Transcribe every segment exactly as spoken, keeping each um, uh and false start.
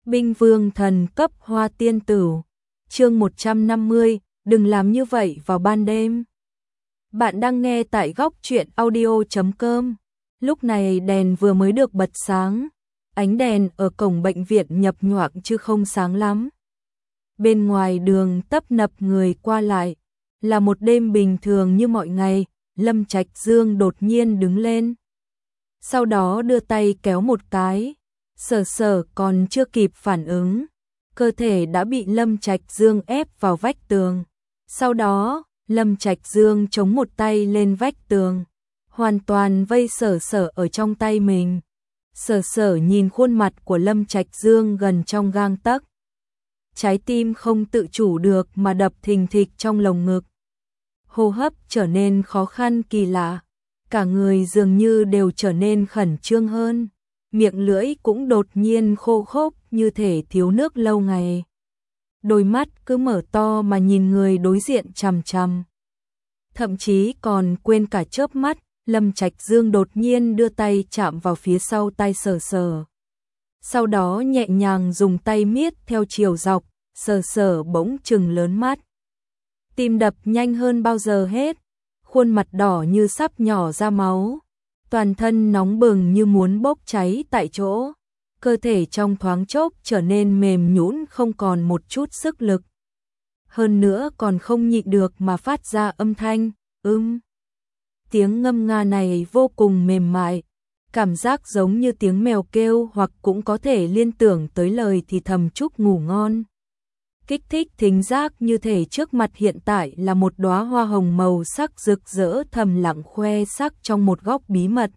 Binh vương thần cấp hoa tiên tử. Chương một trăm năm mươi, đừng làm như vậy vào ban đêm. Bạn đang nghe tại góc truyện audio chấm com. Lúc này đèn vừa mới được bật sáng, ánh đèn ở cổng bệnh viện nhập nhoạng chứ không sáng lắm. Bên ngoài đường tấp nập người qua lại, là một đêm bình thường như mọi ngày. Lâm Trạch Dương đột nhiên đứng lên, sau đó đưa tay kéo một cái. Sở Sở còn chưa kịp phản ứng, cơ thể đã bị Lâm Trạch Dương ép vào vách tường. Sau đó, Lâm Trạch Dương chống một tay lên vách tường, hoàn toàn vây Sở Sở ở trong tay mình. Sở Sở nhìn khuôn mặt của Lâm Trạch Dương gần trong gang tấc, trái tim không tự chủ được mà đập thình thịch trong lồng ngực. Hô hấp trở nên khó khăn kỳ lạ, cả người dường như đều trở nên khẩn trương hơn, miệng lưỡi cũng đột nhiên khô khốc như thể thiếu nước lâu ngày. Đôi mắt cứ mở to mà nhìn người đối diện chằm chằm. Thậm chí còn quên cả chớp mắt. Lâm Trạch Dương đột nhiên đưa tay chạm vào phía sau tay Sở Sở. Sau đó nhẹ nhàng dùng tay miết theo chiều dọc. Sở Sở bỗng trừng lớn mắt, tim đập nhanh hơn bao giờ hết, khuôn mặt đỏ như sắp nhỏ ra máu, toàn thân nóng bừng như muốn bốc cháy tại chỗ, cơ thể trong thoáng chốc trở nên mềm nhũn không còn một chút sức lực. Hơn nữa còn không nhịn được mà phát ra âm thanh, ưm. Tiếng ngâm nga này vô cùng mềm mại, cảm giác giống như tiếng mèo kêu hoặc cũng có thể liên tưởng tới lời thì thầm chúc ngủ ngon. Kích thích thính giác như thể trước mặt hiện tại là một đóa hoa hồng màu sắc rực rỡ thầm lặng khoe sắc trong một góc bí mật.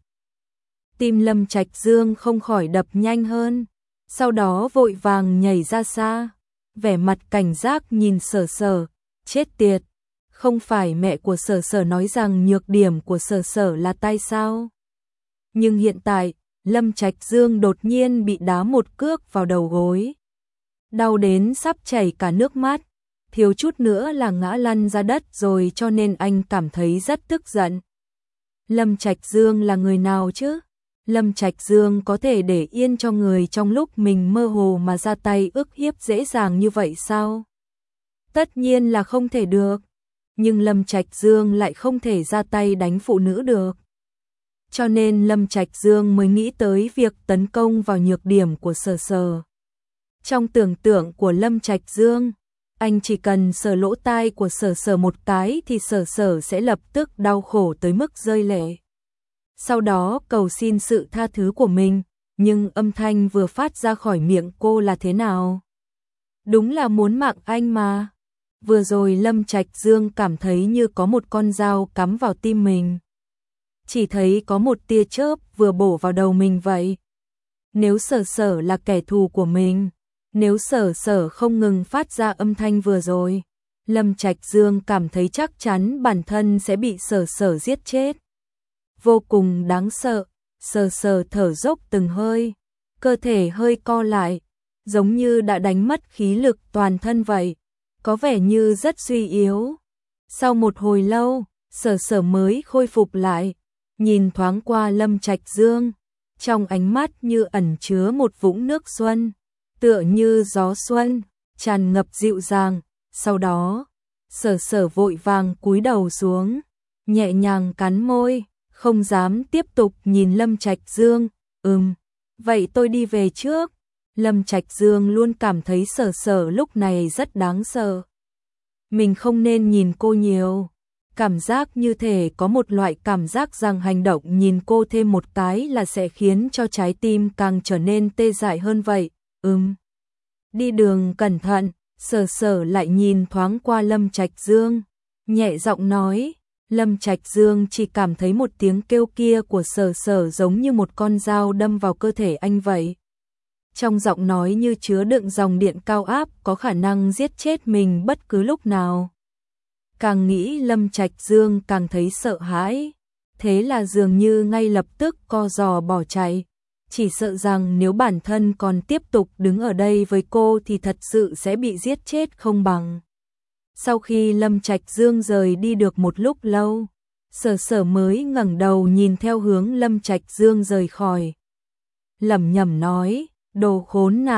Tim Lâm Trạch Dương không khỏi đập nhanh hơn, sau đó vội vàng nhảy ra xa, vẻ mặt cảnh giác nhìn Sở Sở, chết tiệt, không phải mẹ của Sở Sở nói rằng nhược điểm của Sở Sở là tay sao? Nhưng hiện tại, Lâm Trạch Dương đột nhiên bị đá một cước vào đầu gối, đau đến sắp chảy cả nước mắt, thiếu chút nữa là ngã lăn ra đất rồi, cho nên anh cảm thấy rất tức giận. Lâm Trạch Dương là người nào chứ? Lâm Trạch Dương có thể để yên cho người trong lúc mình mơ hồ mà ra tay ức hiếp dễ dàng như vậy sao? Tất nhiên là không thể được, nhưng Lâm Trạch Dương lại không thể ra tay đánh phụ nữ được. Cho nên Lâm Trạch Dương mới nghĩ tới việc tấn công vào nhược điểm của Sở Sở. Trong tưởng tượng của Lâm Trạch Dương, anh chỉ cần sờ lỗ tai của Sở Sở một cái thì Sở Sở sẽ lập tức đau khổ tới mức rơi lệ. Sau đó cầu xin sự tha thứ của mình, nhưng âm thanh vừa phát ra khỏi miệng cô là thế nào? Đúng là muốn mạng anh mà. Vừa rồi Lâm Trạch Dương cảm thấy như có một con dao cắm vào tim mình. Chỉ thấy có một tia chớp vừa bổ vào đầu mình vậy. Nếu Sở Sở là kẻ thù của mình, nếu Sở Sở không ngừng phát ra âm thanh vừa rồi, Lâm Trạch Dương cảm thấy chắc chắn bản thân sẽ bị Sở Sở giết chết. Vô cùng đáng sợ, Sở Sở thở dốc từng hơi, cơ thể hơi co lại, giống như đã đánh mất khí lực toàn thân vậy, có vẻ như rất suy yếu. Sau một hồi lâu, Sở Sở mới khôi phục lại, nhìn thoáng qua Lâm Trạch Dương, trong ánh mắt như ẩn chứa một vũng nước xuân, tựa như gió xuân, tràn ngập dịu dàng. Sau đó, Sở Sở vội vàng cúi đầu xuống, nhẹ nhàng cắn môi, không dám tiếp tục nhìn Lâm Trạch Dương. Ừm, vậy tôi đi về trước. Lâm Trạch Dương luôn cảm thấy Sở Sở lúc này rất đáng sợ. Mình không nên nhìn cô nhiều. Cảm giác như thể có một loại cảm giác rằng hành động nhìn cô thêm một cái là sẽ khiến cho trái tim càng trở nên tê dại hơn vậy. Ừm. Đi đường cẩn thận. Sở Sở lại nhìn thoáng qua Lâm Trạch Dương, nhẹ giọng nói. Lâm Trạch Dương chỉ cảm thấy một tiếng kêu kia của Sở Sở giống như một con dao đâm vào cơ thể anh vậy. Trong giọng nói như chứa đựng dòng điện cao áp có khả năng giết chết mình bất cứ lúc nào. Càng nghĩ Lâm Trạch Dương càng thấy sợ hãi, thế là dường như ngay lập tức co giò bỏ chạy, chỉ sợ rằng nếu bản thân còn tiếp tục đứng ở đây với cô thì thật sự sẽ bị giết chết không bằng. Sau khi Lâm Trạch Dương rời đi được một lúc lâu, Sở Sở mới ngẩng đầu nhìn theo hướng Lâm Trạch Dương rời khỏi. Lẩm nhẩm nói, đồ khốn nạn,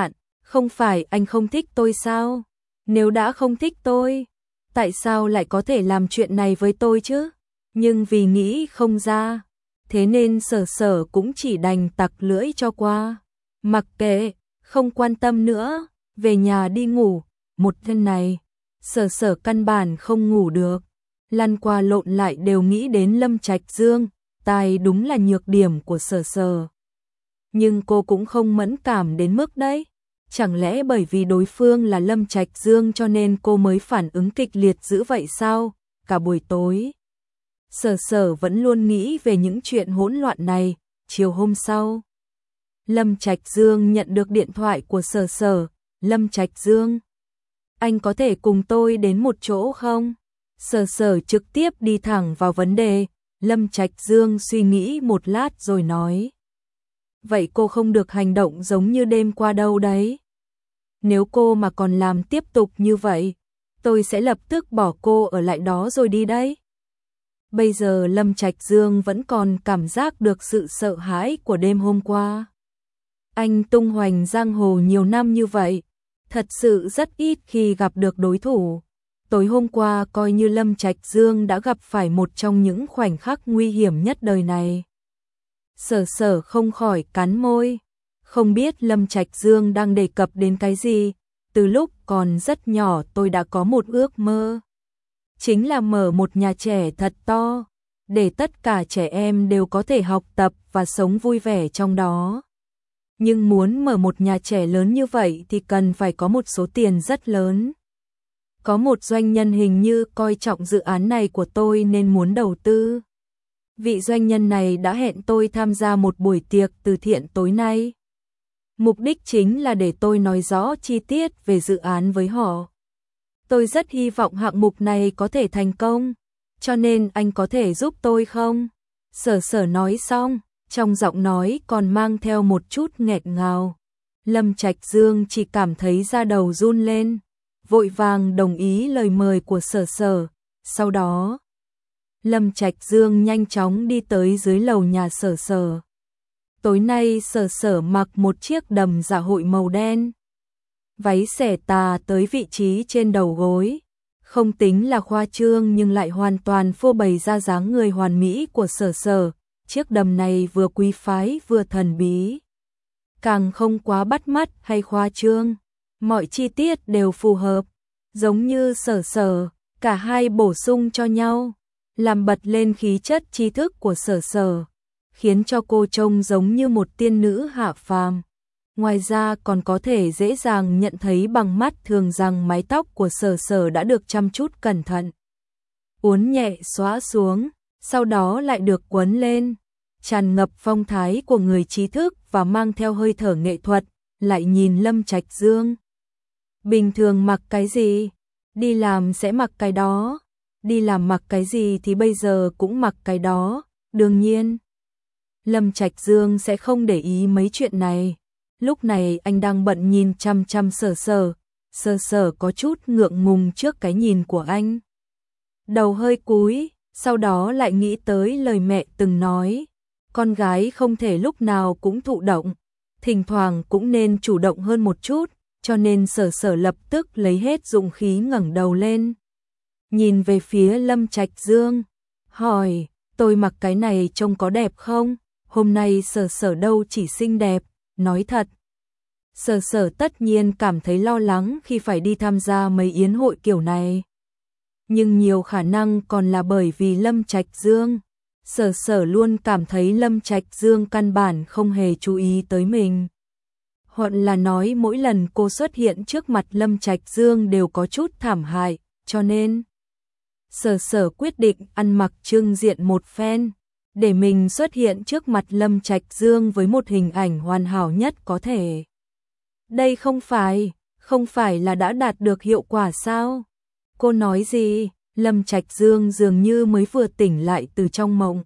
Không phải anh không thích tôi sao? Nếu đã không thích tôi, tại sao lại có thể làm chuyện này với tôi chứ? Nhưng vì nghĩ không ra, thế nên Sở Sở cũng chỉ đành tặc lưỡi cho qua. Mặc kệ, không quan tâm nữa, về nhà đi ngủ. Một đêm này, Sở Sở căn bản không ngủ được, lăn qua lộn lại đều nghĩ đến Lâm Trạch Dương, tai đúng là nhược điểm của Sở Sở. Nhưng cô cũng không mẫn cảm đến mức đấy. Chẳng lẽ bởi vì đối phương là Lâm Trạch Dương cho nên cô mới phản ứng kịch liệt dữ vậy sao? Cả buổi tối, Sở Sở vẫn luôn nghĩ về những chuyện hỗn loạn này. Chiều hôm sau, Lâm Trạch Dương nhận được điện thoại của Sở Sở. Lâm Trạch Dương, anh có thể cùng tôi đến một chỗ không? Sở Sở trực tiếp đi thẳng vào vấn đề. Lâm Trạch Dương suy nghĩ một lát rồi nói. Vậy cô không được hành động giống như đêm qua đâu đấy. Nếu cô mà còn làm tiếp tục như vậy, tôi sẽ lập tức bỏ cô ở lại đó rồi đi đấy. Bây giờ Lâm Trạch Dương vẫn còn cảm giác được sự sợ hãi của đêm hôm qua. Anh tung hoành giang hồ nhiều năm như vậy, thật sự rất ít khi gặp được đối thủ. Tối hôm qua coi như Lâm Trạch Dương đã gặp phải một trong những khoảnh khắc nguy hiểm nhất đời này. Sở Sở không khỏi cắn môi, không biết Lâm Trạch Dương đang đề cập đến cái gì. Từ lúc còn rất nhỏ tôi đã có một ước mơ, chính là mở một nhà trẻ thật to, để tất cả trẻ em đều có thể học tập và sống vui vẻ trong đó. Nhưng muốn mở một nhà trẻ lớn như vậy thì cần phải có một số tiền rất lớn. Có một doanh nhân hình như coi trọng dự án này của tôi nên muốn đầu tư. Vị doanh nhân này đã hẹn tôi tham gia một buổi tiệc từ thiện tối nay. Mục đích chính là để tôi nói rõ chi tiết về dự án với họ. Tôi rất hy vọng hạng mục này có thể thành công, cho nên anh có thể giúp tôi không? Sở Sở nói xong, trong giọng nói còn mang theo một chút nghẹn ngào. Lâm Trạch Dương chỉ cảm thấy da đầu run lên, vội vàng đồng ý lời mời của Sở Sở. Sau đó, Lâm Trạch Dương nhanh chóng đi tới dưới lầu nhà Sở Sở. Tối nay Sở Sở mặc một chiếc đầm dạ hội màu đen, váy xẻ tà tới vị trí trên đầu gối, không tính là khoa trương nhưng lại hoàn toàn phô bày ra dáng người hoàn mỹ của Sở Sở. Chiếc đầm này vừa quý phái vừa thần bí, càng không quá bắt mắt hay khoa trương, mọi chi tiết đều phù hợp, giống như Sở Sở, cả hai bổ sung cho nhau, làm bật lên khí chất tri thức của Sở Sở, khiến cho cô trông giống như một tiên nữ hạ phàm. Ngoài ra còn có thể dễ dàng nhận thấy bằng mắt thường rằng mái tóc của Sở Sở đã được chăm chút cẩn thận, uốn nhẹ xõa xuống, sau đó lại được quấn lên, tràn ngập phong thái của người trí thức và mang theo hơi thở nghệ thuật. Lại nhìn Lâm Trạch Dương, bình thường mặc cái gì, đi làm sẽ mặc cái đó, đi làm mặc cái gì thì bây giờ cũng mặc cái đó. Đương nhiên, Lâm Trạch Dương sẽ không để ý mấy chuyện này. Lúc này anh đang bận nhìn chăm chăm Sở Sở. Sở Sở có chút ngượng ngùng trước cái nhìn của anh, đầu hơi cúi, sau đó lại nghĩ tới lời mẹ từng nói, con gái không thể lúc nào cũng thụ động, thỉnh thoảng cũng nên chủ động hơn một chút, cho nên Sở Sở lập tức lấy hết dũng khí ngẩng đầu lên, nhìn về phía Lâm Trạch Dương, hỏi, tôi mặc cái này trông có đẹp không? Hôm nay Sở Sở đâu chỉ xinh đẹp, nói thật. Sở Sở tất nhiên cảm thấy lo lắng khi phải đi tham gia mấy yến hội kiểu này, nhưng nhiều khả năng còn là bởi vì Lâm Trạch Dương. Sở Sở luôn cảm thấy Lâm Trạch Dương căn bản không hề chú ý tới mình, hoặc là nói mỗi lần cô xuất hiện trước mặt Lâm Trạch Dương đều có chút thảm hại, cho nên Sở Sở quyết định ăn mặc trưng diện một phen, để mình xuất hiện trước mặt Lâm Trạch Dương với một hình ảnh hoàn hảo nhất có thể. Đây không phải, không phải là đã đạt được hiệu quả sao? Cô nói gì? Lâm Trạch Dương dường như mới vừa tỉnh lại từ trong mộng,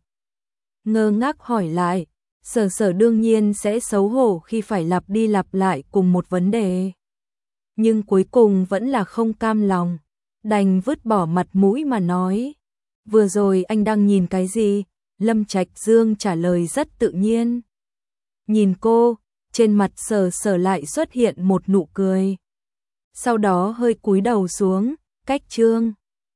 ngơ ngác hỏi lại. Sở Sở đương nhiên sẽ xấu hổ khi phải lặp đi lặp lại cùng một vấn đề, nhưng cuối cùng vẫn là không cam lòng, đành vứt bỏ mặt mũi mà nói, vừa rồi anh đang nhìn cái gì? Lâm Trạch Dương trả lời rất tự nhiên, nhìn cô, trên mặt Sở Sở lại xuất hiện một nụ cười. Sau đó hơi cúi đầu xuống, cách Trương